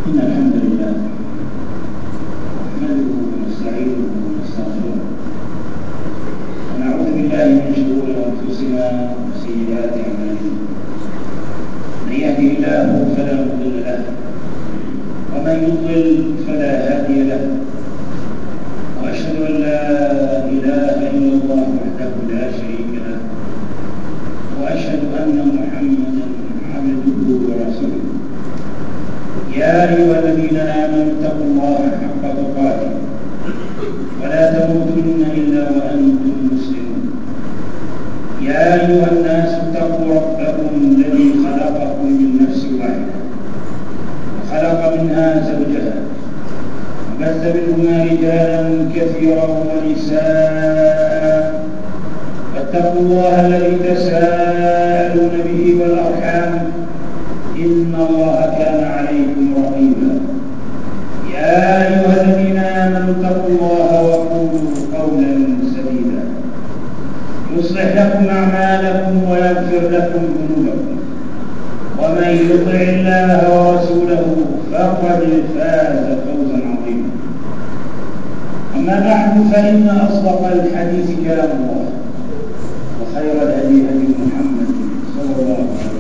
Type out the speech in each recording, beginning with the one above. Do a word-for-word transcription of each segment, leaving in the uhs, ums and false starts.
إن الحمد لله نحمده ونستعينه ونستغفره ونعوذ بالله من شرور أنفسنا وسيئات أعمالنا. من يهده الله فلا مضل له ومن يضلل فلا هادي له، وأشهد أن لا إله إلا الله وحده لا شريك له، وأشهد أن محمدا عبده ورسوله. يا أيها الذين آمنوا اتقوا الله حق تقاته ولا تموتن إلا وأنتم مسلمون. يا أيها الناس اتقوا ربكم الذي خلقكم من نفس واحدة وخلق منها زوجها وبث منهما رجالا كثيرا ونساء، فاتقوا الله الذي تساءلون به والأرحام إن الله كان عليكم رقيبا. يا أيها الذين آمنوا اتقوا الله وقولوا قولا سديدا يصلح لكم أعمالكم ويغفر لكم ذنوبكم، ومن يطع الله ورسوله فقد فاز فوزا عظيما. أما بعد، فإن أصدق الحديث كلام الله، وخير الهدي هدي محمد صلى الله عليه وسلم،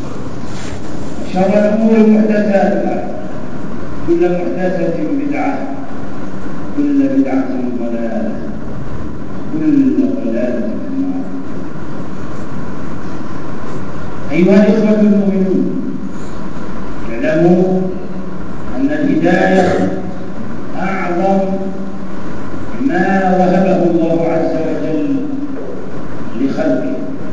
شر الأمور محدثاتها، كل محدثة بدعة، كل بدعة ضلالة، كل ضلالة في النار. أيها الإخوة المؤمنون، اعلموا أن الهداية أعظم ما وهبه الله عز وجل لخلقه،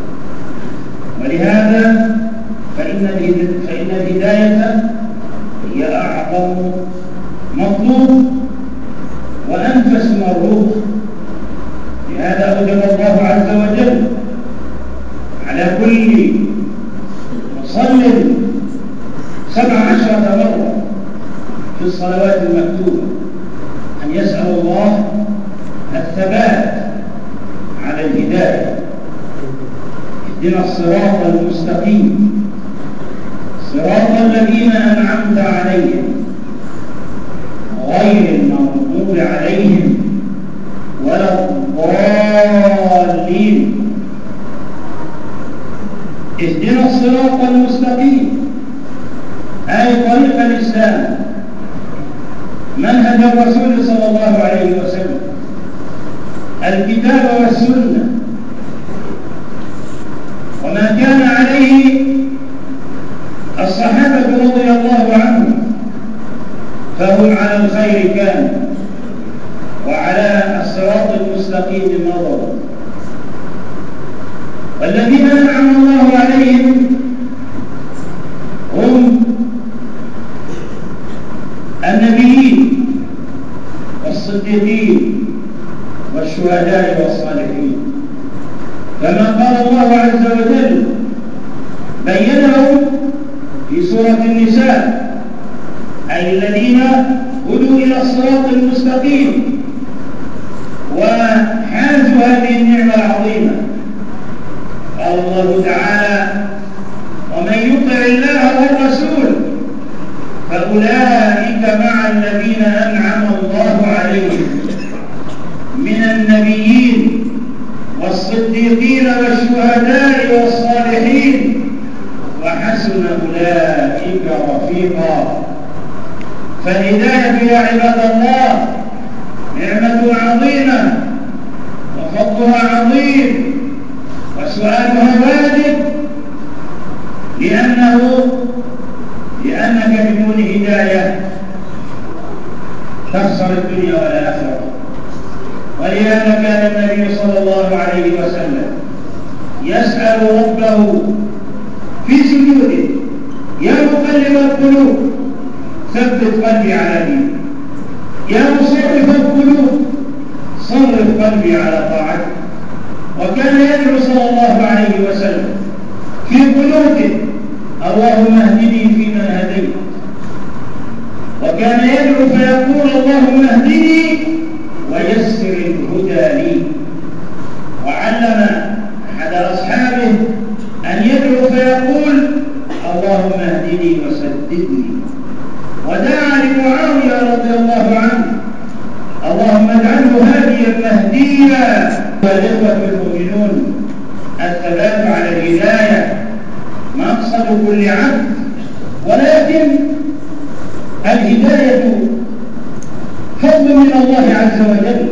ولهذا فإن فإن الهداية هي أعظم مطلوب وأنفس مرغوب. لهذا أوجب الله عز وجل على كل مصل سبع عشرة مرة في الصلوات المكتوبة أن يسأل الله الثبات على الهداية. اهدنا الصراط المستقيم صراط الذين أنعمت عليهم غير المغضوب عليهم ولا الضالين. اهدنا الصراط المستقيم أي طريق الإسلام، منهج الرسول صلى الله عليه وسلم، الكتاب والسنة، وما كان عليه الصحابة رضي الله عنهم، فهم على الخير كانوا وعلى الصراط المستقيم مضوا. والذين أنعم الله عليهم هم النبيين والصديقين والشهداء والصالحين، كما قال الله عز وجل بينهم في سورة النساء، أي الذين هدوا إلى الصراط المستقيم وحازوا هذه النعمة العظيمة. قال الله تعالى: ومن يطع الله والرسول فأولئك مع الذين أنعم الله عليهم من النبيين والصديقين والشهداء والصالحين وحسن أولئك رفيقا. فالهداية يا عباد الله نعمة عظيمة وفضلها عظيم، وسؤالها واجب، لأنه لأنك بدون هداية تخسر الدنيا والآخرة. ولهذا كان النبي صلى الله عليه وسلم يسأل ربه في سجوده: يا مقلب القلوب ثبت قلبي على دينك، يا مصرف القلوب صرف قلبي على طاعتك. وكان يدعو صلى الله عليه وسلم في قنوته: اللهم اهدني فيمن هديت. وكان يدعو فيقول: اللهم اهدني ويسر الهدى لي. وعلم أحد أصحابه أن يدعو فيقول: اللهم اهدني وسددني. ودعا هديا. والإخوة المؤمنون، الثبات على الهداية مقصد كل عبد، ولكن الهداية فضل من الله عز وجل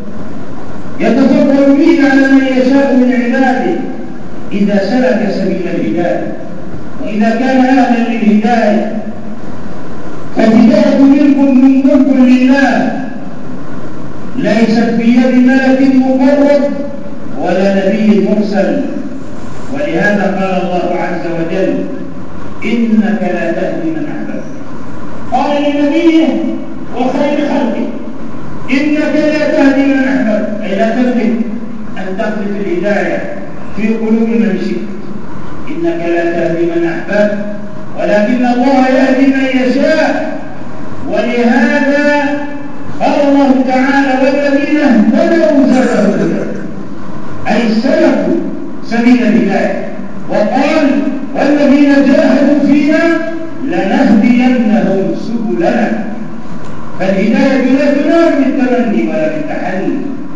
يتفضل به على من يشاء من عباده إذا سلك سبيل الهداية. وإذا كان أهلا للهداية فالهداية منكم من ملك لله، ليست بيد ملك مقرب ولا نبي مرسل. ولهذا قال الله عز وجل: إنك لا تهدي من أحببت. قال لنبيه وخير خلقه: إنك لا تهدي من أحببت، أي لا تملك أن تقذف الهداية في قلوب من شئت. إنك لا تهدي من أحببت ولكن الله يهدي من يشاء. ولهذا قال الله تعالى: والذين اهتدوا زادهم هدى، أي سلكوا سبيل الهداية. وقال: والذين جاهدوا فينا لنهدينهم سبلنا. فالهداية لا تنال بالتمني ولا بالتحلي.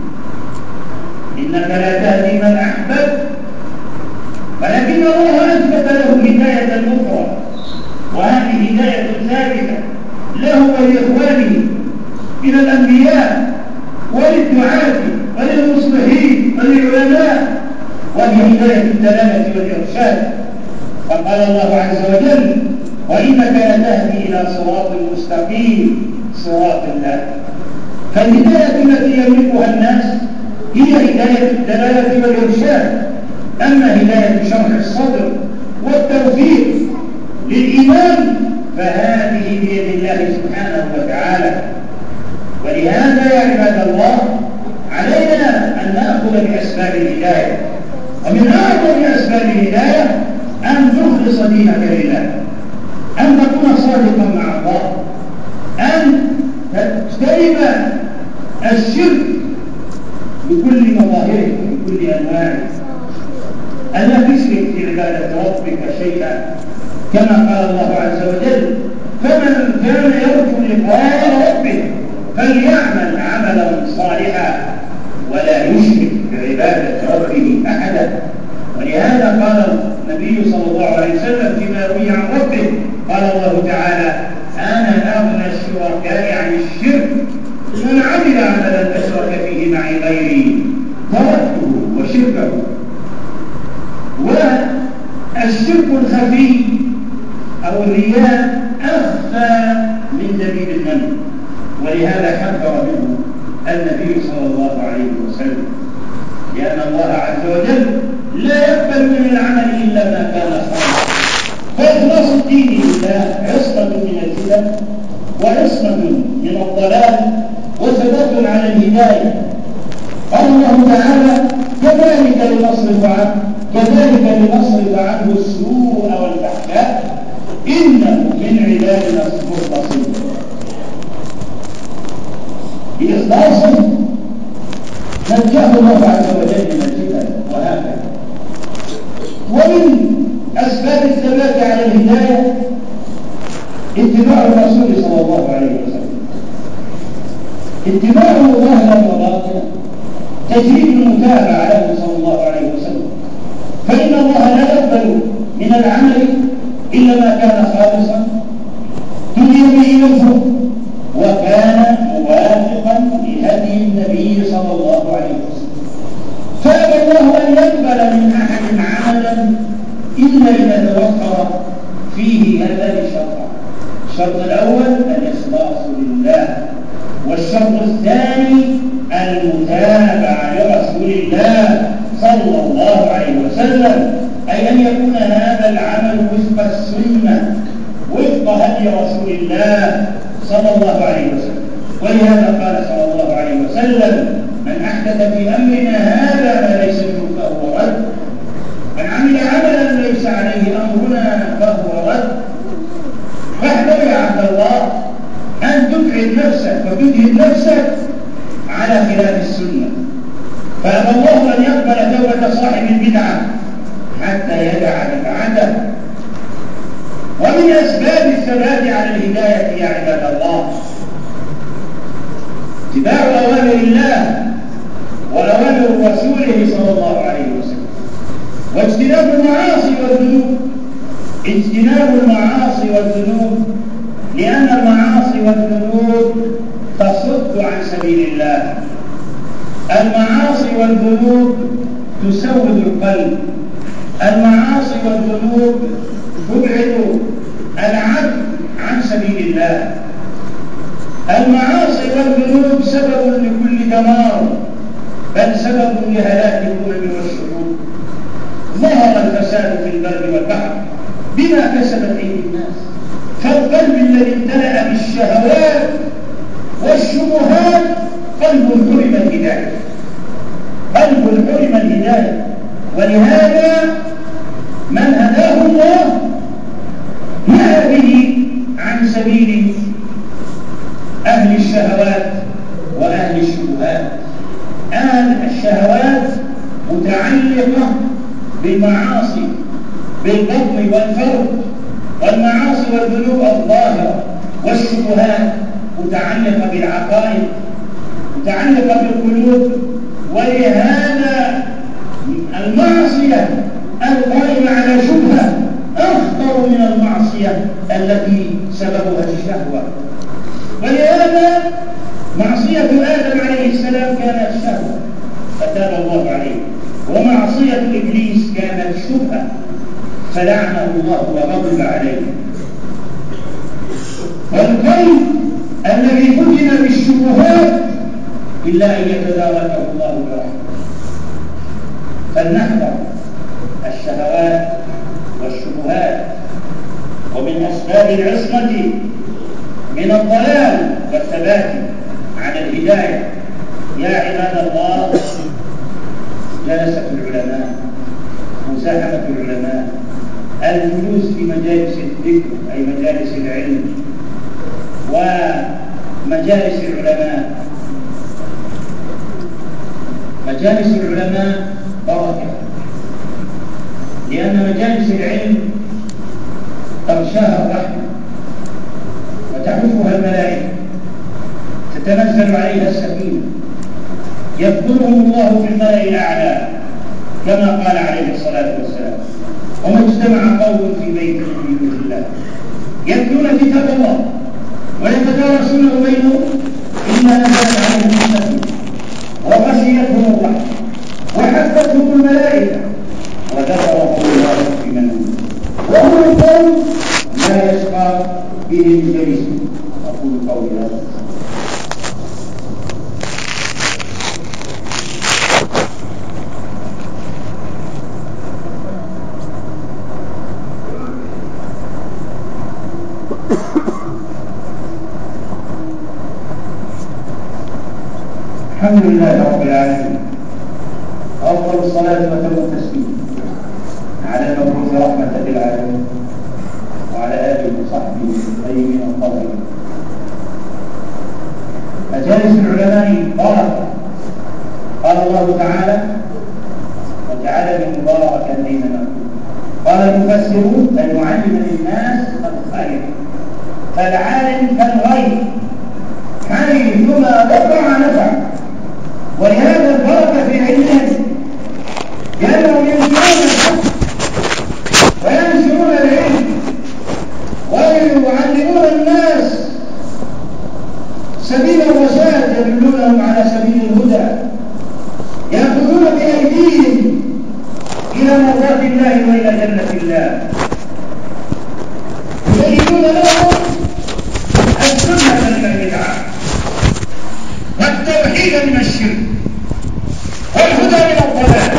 إنك لا تهدي من أحببت، ولكن الله أثبت له هداية أخرى، وهذه هداية ثابتة له ولإخوانه من الأنبياء وللدعاة وللمصلحين وللعلماء، وهي هداية الدلالة والإرشاد. فقال الله عز وجل: وإنك لتهدي إلى صراط مستقيم، صراط الله. فالهداية التي يملكها الناس هي هداية الدلالة والإرشاد. أما هداية شرح الصدر والتوفيق للإيمان فهذه بيد الله سبحانه وتعالى. ولهذا يا عباد الله علينا أن نأخذ بأسباب الهداية، ومن أعظم أسباب الهداية أن تخلص دينك لله، أن تكون صادقا مع الله، أن تجتنب الشرك بكل مظاهره بكل أنواعه، ألا تشرك في عبادة ربك شيئا، كما قال الله عز وجل: فمن كان يرجو لقاء ربه فليعمل عملا صالحا ولا يشرك بعبادة ربه أحدا. ولهذا قال النبي صلى الله عليه وسلم فيما روي عن ربه: قال الله تعالى: أنا أغنى الشركاء عن الشرك، من عمل عملا أشرك فيه معي غيري تركته وشركه. والشرك الخفي أو الرياء أخفى من دبيب النمل، ولهذا حذر منه النبي صلى الله عليه وسلم، لأن الله عز وجل لا يقبل من العمل إلا ما كان خالصا. فإخلاص الدين لله عصمة من الفتن وعصمة من الضلال وثبات على الهداية. قال الله تعالى: كذلك لنصرف عنه كذلك لنصرف عنه السوء والفحشاء إنه من عبادنا المخلصين. بإخلاصه نجاه الله عز وجل من الفتن. وهكذا ومن أسباب الثبات على الهداية اتباع الرسول صلى الله عليه وسلم، اتباعه ظاهرا وباطنا، تجريد المتابعة له صلى الله عليه وسلم. فإن الله لا يقبل من العمل إلا ما كان خالصا تدين به نفسه وكان موافقا لهدي النبي صلى الله عليه وسلم. فأبى الله أن يقبل من أحد عملا إلا إذا توفر فيه هذان الشرطان: الشرط الأول الإخلاص لله، والشرط الثاني المتابعة لرسول الله صلى الله عليه وسلم، أي أن يكون هذا العمل وفق السنة وفق هدي رسول الله صلى الله عليه وسلم. ولهذا قال صلى الله عليه وسلم: من أحدث في أمرنا هذا ما ليس منه فهو رد، من عمل عملا ليس عليه أمرنا فهو رد. فاحذر يا عبد الله أن تبعد نفسك وتجهد نفسك على خلاف السنة. فأبى الله أن يقبل توبة صاحب البدعة حتى يدع بدعته. ومن أسباب الثبات على الهداية يا عباد الله اتباع أوامر الله وأوامر رسوله صلى الله عليه وسلم، واجتناب المعاصي والذنوب. اجتناب المعاصي والذنوب، لأن المعاصي والذنوب تصد عن سبيل الله. المعاصي والذنوب تسود القلب، المعاصي والذنوب تبعد العبد عن سبيل الله. المعاصي والذنوب سبب لكل دمار، بل سبب لهلاك الأمم والشعوب. ظهر الفساد في البر والبحر بما كسبت أيدي الناس، فالقلب الذي امتلأ بالشهوات والشبهات قلب حرم الهداية، قلب حرم الهداية. ولهذا من هداه الله نهى به عن سبيل أهل الشهوات وأهل الشبهات. أهل الشهوات متعلقة بالمعاصي بالبطن والفرج، والمعاصي والذنوب الظاهرة، والشبهات متعلقة بالعقائد، متعلقة بالقلوب. ولهذا المعصية القائمة على شبهة أخطر من المعصية التي سببها الشهوة. ولهذا معصية آدم عليه السلام كانت شهوة فتاب الله عليه، ومعصية إبليس كانت شبهة فلعنه الله وغضب عليه. والقلب الذي فتن بالشبهات إلا أن يتداركه الله برحمته. فلنحذر الشهوات والشبهات. ومن أسباب العصمة من الضلال والثبات على الهداية يا عباد الله جلسة العلماء، مساهمة العلماء، الجلوس في مجالس الذكر أي مجالس العلم ومجالس العلماء. مجالس العلماء بركة، لأن مجالس العلم تغشاها الرحمة وتحفها الملائكة، تتنزل عليها السكينة، يذكرهم الله في الملأ الأعلى كما قال عليه الصلاة والسلام: وما اجتمع قوم في بيت من بيوت الله يتلون كتاب الله ويتدارسونه بينهم إلا نزلت عليهم السكينة وغشيتهم الرحمة وحفتهم الملائكة وذكرهم الله في من عنده. وهم القوم لا يشقى بهم جليسهم. أقول قولي هذا. الحمد لله رب العالمين، أفضل الصلاة وتم التسليم على المبعوث رحمة للعالمين وعلى آله وصحبه الطيبين الطاهرين. مجالس العلماء بركة، قال الله تعالى: وجعلني مباركا أينما كنت. قال المفسرون: أن يعلم للناس الخير، فالعالم كالغيث حيثما وقع نفع. ولهذا البركة في علمهم، لأنهم ينشرون الحق وينشرون العلم ويعلمون الناس سبيل الرشاد، يدلونهم على سبيل الهدى، يأخذون بأيديهم إلى مرضاة الله وإلى جنة الله، يبينون لهم السنة من البدعة والتوحيد من الشرك والهدى من الضلال،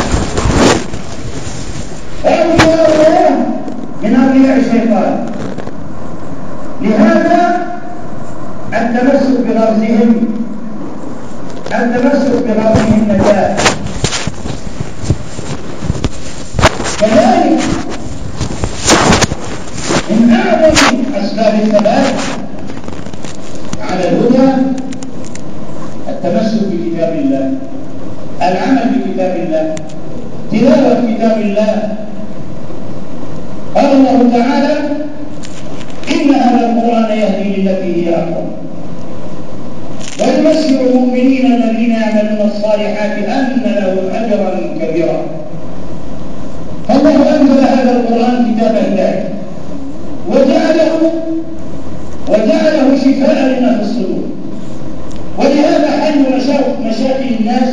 وأولياء الله من أولياء الشيطان. لهذا التمسك برمزهم التمسك برمزهم نجاة. كذلك من أعظم أسباب الثبات على الهدى التمسك بكتاب الله، العمل بكتاب الله، تلاوة كتاب الله. قال الله تعالى: إن هذا القرآن يهدي للتي هي أقوم. ويبشر المؤمنين الذين يعملون الصالحات أن لهم أجرا كبيرا. فالله أنزل هذا القرآن كتاب هداية وجعله وجعله شفاء لما في الصدور، ولهذا حل مشاكل الناس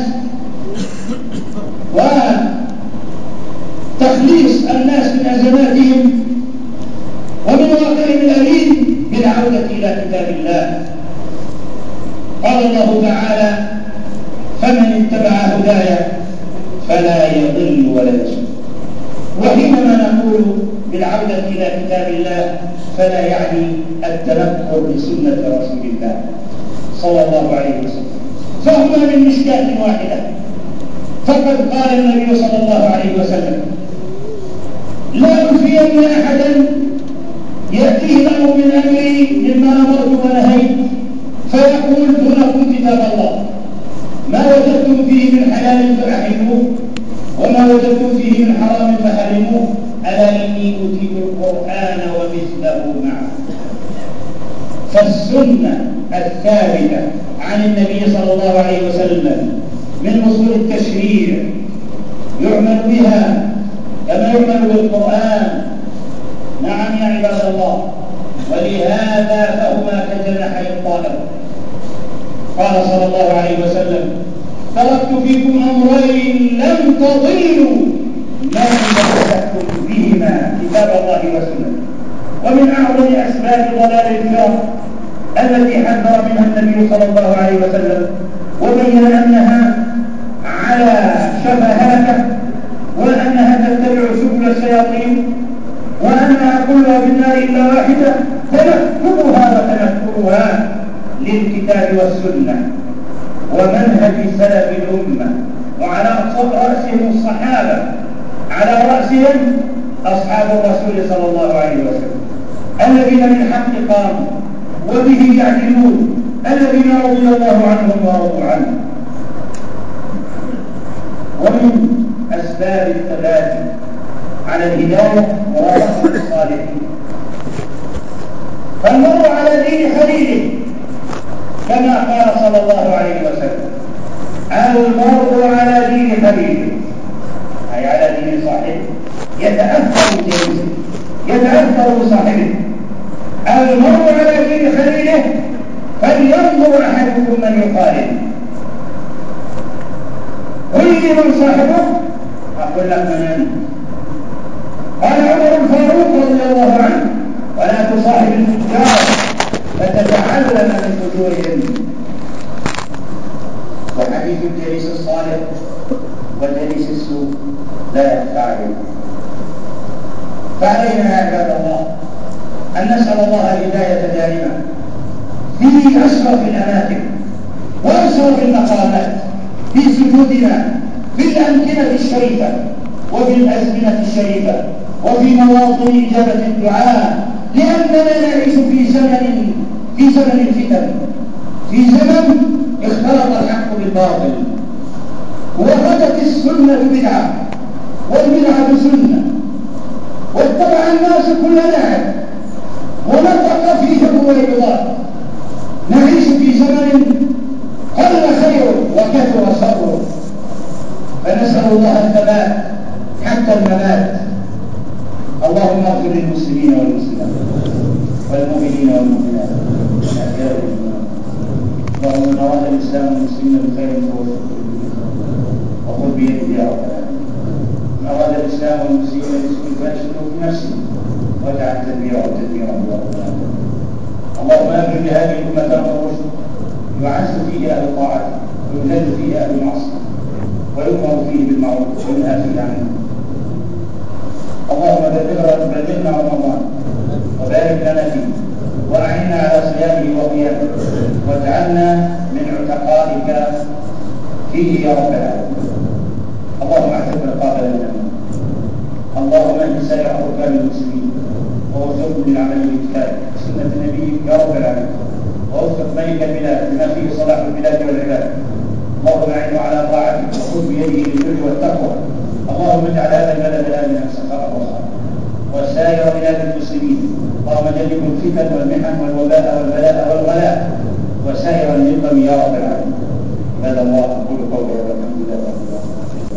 وتخليص الناس من أزماتهم ومن واقعهم الأليم بالعودة إلى كتاب الله. قال الله تعالى: فمن اتبع هدايا فلا يضل ولا يشقى. وحينما نقول بالعودة إلى كتاب الله فلا يعني التنكر بسنة رسول الله صلى الله عليه وسلم، فهما من مشكاة واحدة. فقد قال النبي صلى الله عليه وسلم: لا ألفين أحدا يأتيه الأمر من أمري مما أمرت ونهيت فيقول دونكم كتاب الله، ما وجدتم فيه من حلال فأحلوه وما وجدتم فيه من حرام فحرموه، ألا إني أوتيت القرآن ومثله معه. فالسنة الثابتة عن النبي صلى الله عليه وسلم من أصول التشريع يعمل بها كما يعمل بالقرآن. نعم يا عباد الله، ولهذا فهما كجناحي الطائر. قال صلى الله عليه وسلم: تركت فيكم أمرين لم تضلوا ما تمسكتم بهما كتاب الله وسنته. ومن أعظم أسباب ضلال الفرق التي حذر منها النبي صلى الله عليه وسلم وبين أنها على شفا هلكة، وأنها تتبع سبل الشياطين، وأنها كلها في النار إلا واحدة تنكرها وتنكرها للكتاب والسنة ومنهج سلف الأمة، وعلى رأسهم الصحابة، على رأسهم أصحاب الرسول صلى الله عليه وسلم الذين بالحق قاموا وبه يعدلون، الذين رضي الله عنهم ورضوا عنه. ومن أسباب الثبات على الهداية مرافقة الصالحين، فالمرء على دين خليله كما قال صلى الله عليه وسلم: المرء على دين خليله، أي على دين صاحبه، يتأثر جليسه، يتأثر صاحبه. المرء على دين خليله فلينظر أحدكم من يخالف. قل لي من صاحبه؟ أقول لك من أنت. قال عمر الفاروق رضي الله عنه: ولا تصاحب الفجار فتتعلم من فجورهم. وحديث الجليس الصالح وجليس السوء لا يخفى عليه. فعلينا يا عباد الله أن نسأل الله الهداية دائما في أشرف الأماكن وأشرف المقامات، في سجودنا، في الأمكنة الشريفة وفي الأزمنة الشريفة وفي مواطن إجابة الدعاء، لأننا نعيش في زمن في زمن الفتن، في زمن اختلط الحق بالباطل، وغدت السنة بدعة والبدعة سنة، واتبع الناس كل لاعب ونطق فيه الرويضات. نعيش في زمن قل خير وكثر شر، فنسأل الله الثبات حتى الممات. اللهم اغفر للمسلمين والمسلمات والمؤمنين والمؤمنات والأحياء والأموات. اللهم من أراد الإسلام والمسلمين بخير فوفقه وخذ بيده يا رب العالمين. من أراد الإسلام والمسلمين بسوء فاشله في نفسه واجعل تدبيره تدبيرا يا رب العالمين. اللهم أبرم لهذه الأمة أمر الرشد يعز فيه أهل طاعته ويذل فيه أهل المعصية ويؤمر فيه بالمعروف وينهى فيه عن المنكر. اللهم بلغنا رمضان وبارك لنا فيه وأعنا على صيامه وقيامه واجعلنا من عتقائك فيه يا رب العالمين. اللهم اعتق رقابنا من النار. اللهم اهد سائر حكام المسلمين ووفقهم للعمل بكتابك سنة نبيك يا رب العالمين، ووفق ملك البلاد بما فيه صلاح البلاد والعباد. اللهم اعنه على طاعتك وخذ بيده للبر والتقوى. اللهم اجعل هذا البلد امنا سخاء رخاء وسائر بلاد المسلمين. اللهم جنبهم الفتن والمحن والوباء والبلاء والغلاء وسائر النقم يا عباد الله، أقول قولي